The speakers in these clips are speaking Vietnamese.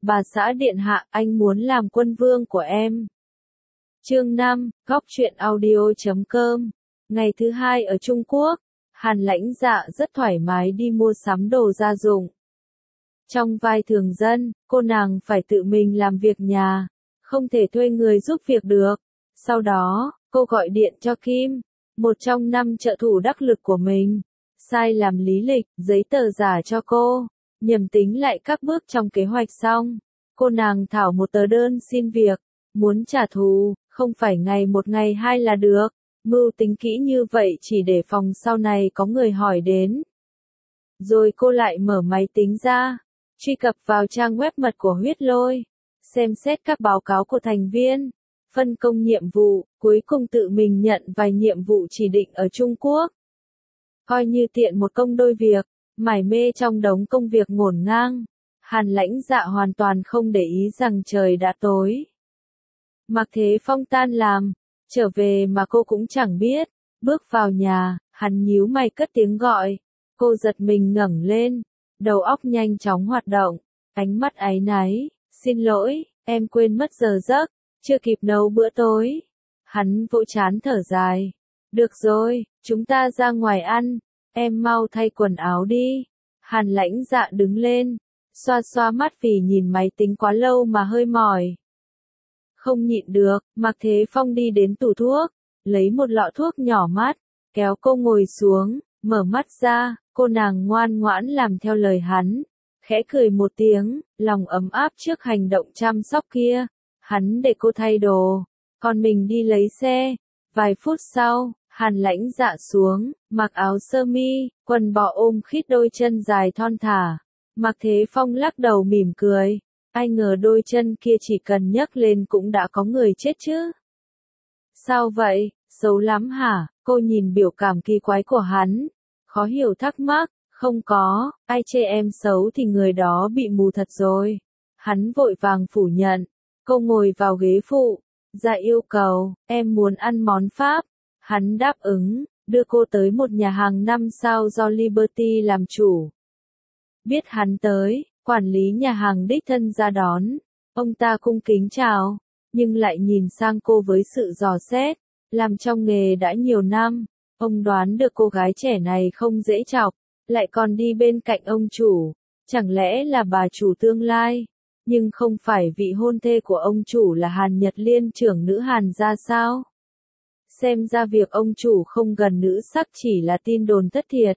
Bà xã điện hạ, anh muốn làm quân vương của em. Chương 5, Góc truyện audio.com. Ngày thứ hai ở Trung Quốc, Hàn Lãnh Dạ rất thoải mái đi mua sắm đồ gia dụng. Trong vai thường dân, cô nàng phải tự mình làm việc nhà, không thể thuê người giúp việc được. Sau đó, cô gọi điện cho Kim, một trong 5 trợ thủ đắc lực của mình, sai làm lý lịch, giấy tờ giả cho cô, nhầm tính lại các bước trong kế hoạch xong. Cô nàng thảo một tờ đơn xin việc, muốn trả thù, không phải ngày một ngày hai là được. Mưu tính kỹ như vậy chỉ để phòng sau này có người hỏi đến. Rồi cô lại mở máy tính ra, truy cập vào trang web mật của Huyết Lôi, xem xét các báo cáo của thành viên, phân công nhiệm vụ, cuối cùng tự mình nhận vài nhiệm vụ chỉ định ở Trung Quốc. Coi như tiện một công đôi việc, mải mê trong đống công việc ngổn ngang, Hàn Lãnh Dạ hoàn toàn không để ý rằng trời đã tối. Mạc Thế Phong tan làm, trở về mà cô cũng chẳng biết, bước vào nhà, hắn nhíu mày cất tiếng gọi, cô giật mình ngẩng lên, đầu óc nhanh chóng hoạt động, ánh mắt áy náy, xin lỗi, em quên mất giờ giấc, chưa kịp nấu bữa tối. Hắn vỗ trán thở dài, được rồi, chúng ta ra ngoài ăn, em mau thay quần áo đi. Hàn Lãnh Dạ đứng lên, xoa xoa mắt vì nhìn máy tính quá lâu mà hơi mỏi. Không nhịn được, Mạc Thế Phong đi đến tủ thuốc, lấy một lọ thuốc nhỏ mát, kéo cô ngồi xuống, mở mắt ra, cô nàng ngoan ngoãn làm theo lời hắn, khẽ cười một tiếng, lòng ấm áp trước hành động chăm sóc kia. Hắn để cô thay đồ, còn mình đi lấy xe. Vài phút sau, Hàn Lãnh Dạ xuống, mặc áo sơ mi, quần bò ôm khít đôi chân dài thon thả. Mạc Thế Phong lắc đầu mỉm cười. Ai ngờ đôi chân kia chỉ cần nhấc lên cũng đã có người chết chứ. Sao vậy, xấu lắm hả? Cô nhìn biểu cảm kỳ quái của hắn, khó hiểu thắc mắc, không có, ai chê em xấu thì người đó bị mù thật rồi. Hắn vội vàng phủ nhận, cô ngồi vào ghế phụ, dạ yêu cầu, em muốn ăn món Pháp. Hắn đáp ứng, đưa cô tới một nhà hàng 5 sao do Liberty làm chủ. Biết hắn tới, quản lý nhà hàng đích thân ra đón, ông ta cung kính chào, nhưng lại nhìn sang cô với sự dò xét, làm trong nghề đã nhiều năm, ông đoán được cô gái trẻ này không dễ chọc, lại còn đi bên cạnh ông chủ, chẳng lẽ là bà chủ tương lai, nhưng không phải vị hôn thê của ông chủ là Hàn Nhật Liên trưởng nữ Hàn gia sao? Xem ra việc ông chủ không gần nữ sắc chỉ là tin đồn thất thiệt.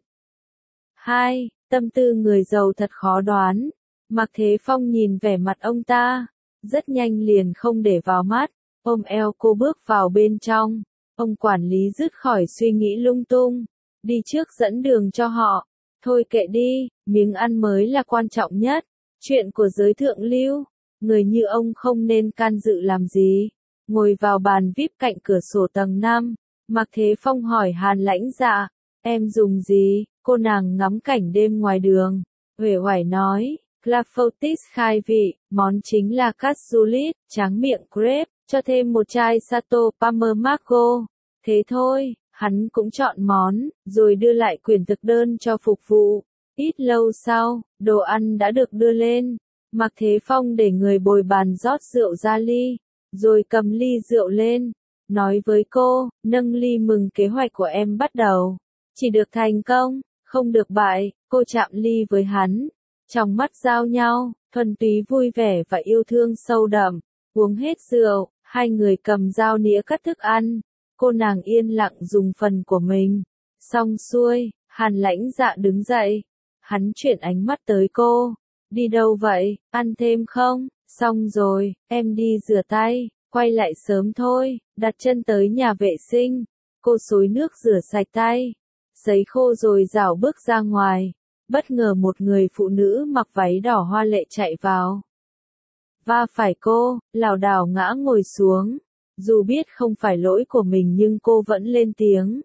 2. Tâm tư người giàu thật khó đoán. Mạc Thế Phong nhìn vẻ mặt ông ta, rất nhanh liền không để vào mắt, ôm eo cô bước vào bên trong. Ông quản lý dứt khỏi suy nghĩ lung tung, đi trước dẫn đường cho họ. Thôi kệ đi, miếng ăn mới là quan trọng nhất. Chuyện của giới thượng lưu, người như ông không nên can dự làm gì. Ngồi vào bàn VIP cạnh cửa sổ tầng 5, Mạc Thế Phong hỏi Hàn Lãnh Dạ, em dùng gì? Cô nàng ngắm cảnh đêm ngoài đường, uể oải nói, Clafoutis khai vị, món chính là cassoulet, tráng miệng crepe, cho thêm một chai Sato Pammermago. Thế thôi, hắn cũng chọn món, rồi đưa lại quyển thực đơn cho phục vụ. Ít lâu sau, đồ ăn đã được đưa lên. Mạc Thế Phong để người bồi bàn rót rượu ra ly, rồi cầm ly rượu lên, nói với cô, nâng ly mừng kế hoạch của em bắt đầu. Chỉ được thành công, không được bại. Cô chạm ly với hắn, trong mắt giao nhau, thuần túy vui vẻ và yêu thương sâu đậm. Uống hết rượu, hai người cầm dao nĩa cắt thức ăn. Cô nàng yên lặng dùng phần của mình. Xong xuôi, Hàn Lãnh Dạ đứng dậy. Hắn chuyển ánh mắt tới cô. Đi đâu vậy, ăn thêm không? Xong rồi, em đi rửa tay, quay lại sớm thôi. Đặt chân tới nhà vệ sinh, cô xối nước rửa sạch tay, sấy khô rồi rảo bước ra ngoài. Bất ngờ một người phụ nữ mặc váy đỏ hoa lệ chạy vào. Va phải cô, lảo đảo ngã ngồi xuống. Dù biết không phải lỗi của mình nhưng cô vẫn lên tiếng.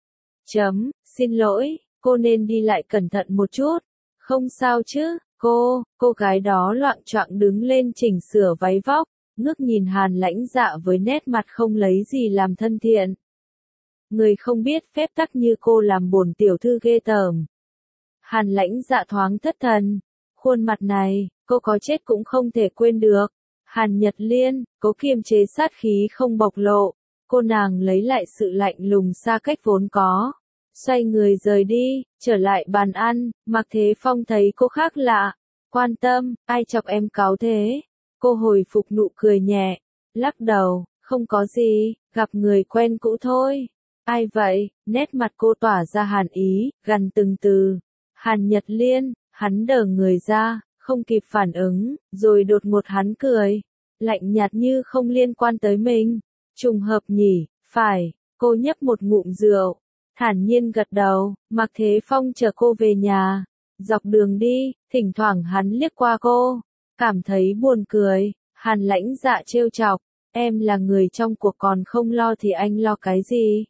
Xin lỗi, cô nên đi lại cẩn thận một chút. Không sao chứ, cô gái đó loạng choạng đứng lên chỉnh sửa váy vóc, ngước nhìn Hàn Lãnh Dạ với nét mặt không lấy gì làm thân thiện. Người không biết phép tắc như cô làm bổn tiểu thư ghê tởm. Hàn Lãnh Dạ thoáng thất thần, khuôn mặt này, cô có chết cũng không thể quên được. Hàn Nhật Liên, cố kiềm chế sát khí không bộc lộ, cô nàng lấy lại sự lạnh lùng xa cách vốn có. Xoay người rời đi, trở lại bàn ăn, Mạc Thế Phong thấy cô khác lạ, quan tâm, ai chọc em cáu thế? Cô hồi phục nụ cười nhẹ, lắc đầu, không có gì, gặp người quen cũ thôi. Ai vậy? Nét mặt cô tỏa ra hàn ý, gằn từng từ. Hàn Nhật Liên, hắn đờ người ra, không kịp phản ứng, rồi đột ngột hắn cười, lạnh nhạt như không liên quan tới mình. Trùng hợp nhỉ, phải, cô nhấp một ngụm rượu, thản nhiên gật đầu, Mạc Thế Phong chờ cô về nhà. Dọc đường đi, thỉnh thoảng hắn liếc qua cô, cảm thấy buồn cười. Hàn Lãnh Dạ trêu chọc, em là người trong cuộc còn không lo thì anh lo cái gì?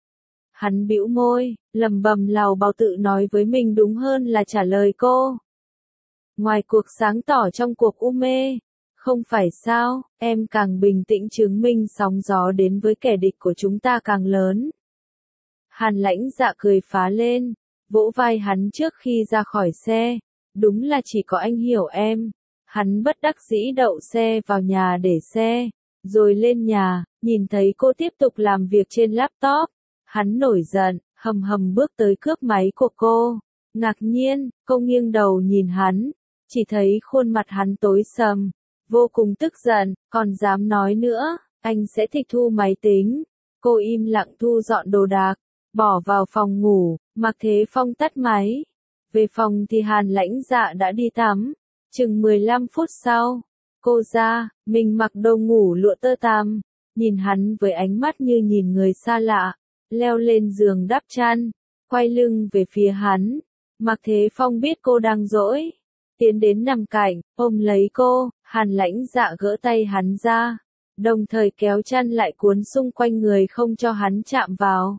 Hắn bĩu môi, lẩm bẩm lầu bầu tự nói với mình đúng hơn là trả lời cô. Ngoài cuộc sáng tỏ trong cuộc u mê, không phải sao, em càng bình tĩnh chứng minh sóng gió đến với kẻ địch của chúng ta càng lớn. Hàn Lãnh Dạ cười phá lên, vỗ vai hắn trước khi ra khỏi xe, đúng là chỉ có anh hiểu em. Hắn bất đắc dĩ đậu xe vào nhà để xe, rồi lên nhà, nhìn thấy cô tiếp tục làm việc trên laptop. Hắn nổi giận, hầm hầm bước tới cướp máy của cô. Ngạc nhiên, cô nghiêng đầu nhìn hắn, chỉ thấy khuôn mặt hắn tối sầm, vô cùng tức giận, còn dám nói nữa, anh sẽ tịch thu máy tính. Cô im lặng thu dọn đồ đạc, bỏ vào phòng ngủ, Mạc Thế Phong tắt máy. Về phòng thì Hàn Lãnh Dạ đã đi tắm. Chừng 15 phút sau, cô ra, mình mặc đồ ngủ lụa tơ tằm, nhìn hắn với ánh mắt như nhìn người xa lạ, leo lên giường đắp chăn, quay lưng về phía hắn. Mạc Thế Phong biết cô đang dỗi, tiến đến nằm cạnh, ôm lấy cô. Hàn Lãnh Dạ gỡ tay hắn ra, đồng thời kéo chăn lại cuốn xung quanh người không cho hắn chạm vào.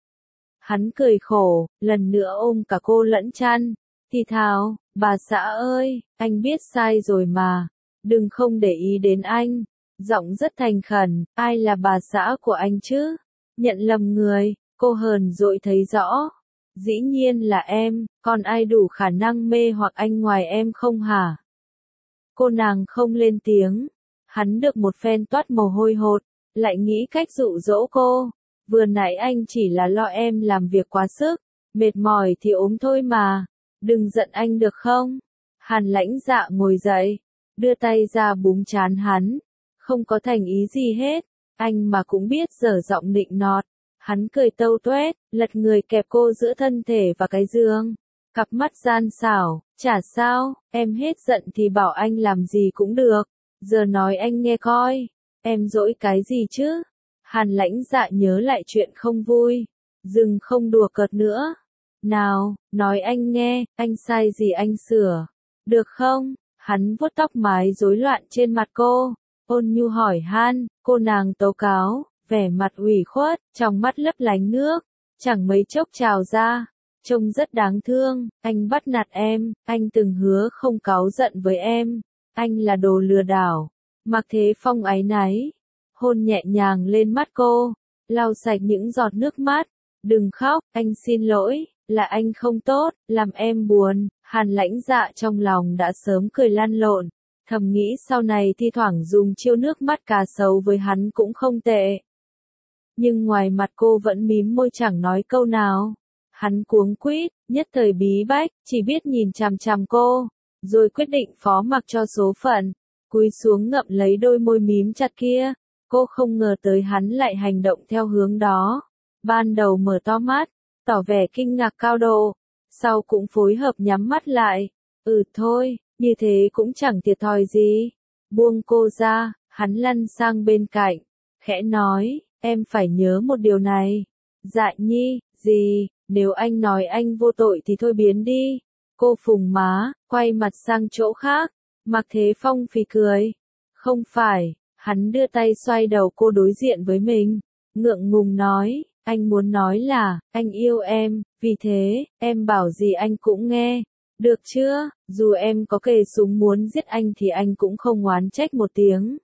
Hắn cười khổ, lần nữa ôm cả cô lẫn chăn, thì thào, bà xã ơi, anh biết sai rồi mà, đừng không để ý đến anh. Giọng rất thành khẩn, ai là bà xã của anh chứ? Nhận lầm người, cô hờn dỗi thấy rõ. Dĩ nhiên là em, còn ai đủ khả năng mê hoặc anh ngoài em không hả? Cô nàng không lên tiếng, hắn được một phen toát mồ hôi hột, lại nghĩ cách dụ dỗ cô. Vừa nãy anh chỉ là lo em làm việc quá sức, mệt mỏi thì ốm thôi mà, đừng giận anh được không? Hàn Lãnh Dạ ngồi dậy, đưa tay ra búng trán hắn, không có thành ý gì hết, anh mà cũng biết dở giọng nịnh nọt. Hắn cười tâu tuét, lật người kẹp cô giữa thân thể và cái giường, cặp mắt gian xảo, chả sao, em hết giận thì bảo anh làm gì cũng được, giờ nói anh nghe coi, em dỗi cái gì chứ? Hàn Lãnh Dạ nhớ lại chuyện không vui, dừng không đùa cợt nữa. Nào, nói anh nghe, anh sai gì anh sửa, được không? Hắn vuốt tóc mái rối loạn trên mặt cô, ôn nhu hỏi han, cô nàng tố cáo, vẻ mặt ủy khuất, trong mắt lấp lánh nước, chẳng mấy chốc trào ra, trông rất đáng thương. Anh bắt nạt em, anh từng hứa không cáu giận với em, anh là đồ lừa đảo. Mạc Thế Phong áy náy, hôn nhẹ nhàng lên mắt cô, lau sạch những giọt nước mắt. Đừng khóc, anh xin lỗi, là anh không tốt, làm em buồn. Hàn Lãnh Dạ trong lòng đã sớm cười lăn lộn, thầm nghĩ sau này thi thoảng dùng chiêu nước mắt cá sấu với hắn cũng không tệ. Nhưng ngoài mặt cô vẫn mím môi chẳng nói câu nào. Hắn cuống quýt, nhất thời bí bách, chỉ biết nhìn chằm chằm cô, rồi quyết định phó mặc cho số phận, cúi xuống ngậm lấy đôi môi mím chặt kia. Cô không ngờ tới hắn lại hành động theo hướng đó. Ban đầu mở to mắt, tỏ vẻ kinh ngạc cao độ, sau cũng phối hợp nhắm mắt lại. Thôi, như thế cũng chẳng thiệt thòi gì. Buông cô ra, hắn lăn sang bên cạnh, khẽ nói, em phải nhớ một điều này. Dạ nhi, gì, nếu anh nói anh vô tội thì thôi biến đi. Cô phùng má, quay mặt sang chỗ khác. Mạc Thế Phong phì cười. Không phải, hắn đưa tay xoay đầu cô đối diện với mình, ngượng ngùng nói, anh muốn nói là, anh yêu em, vì thế, em bảo gì anh cũng nghe. Được chưa, dù em có kề súng muốn giết anh thì anh cũng không oán trách một tiếng.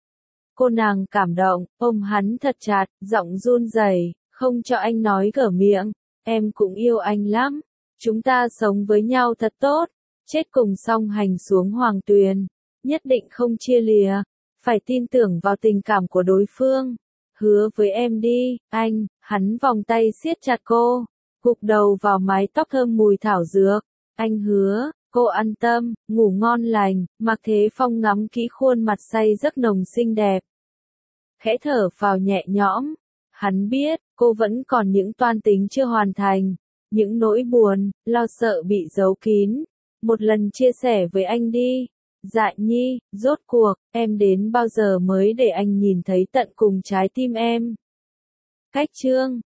Cô nàng cảm động, ôm hắn thật chặt, giọng run rẩy, không cho anh nói gở miệng. Em cũng yêu anh lắm. Chúng ta sống với nhau thật tốt. chết cùng song hành xuống hoàng tuyền, nhất định không chia lìa, phải tin tưởng vào tình cảm của đối phương. Hứa với em đi, anh, hắn vòng tay siết chặt cô, gục đầu vào mái tóc thơm mùi thảo dược. Anh hứa, cô an tâm, ngủ ngon lành. Mạc Thế Phong ngắm kỹ khuôn mặt say giấc nồng xinh đẹp, khẽ thở phào nhẹ nhõm. Hắn biết, cô vẫn còn những toan tính chưa hoàn thành, những nỗi buồn, lo sợ bị giấu kín. Một lần chia sẻ với anh đi. Dạ Nhi, rốt cuộc, em đến bao giờ mới để anh nhìn thấy tận cùng trái tim em? Cách chương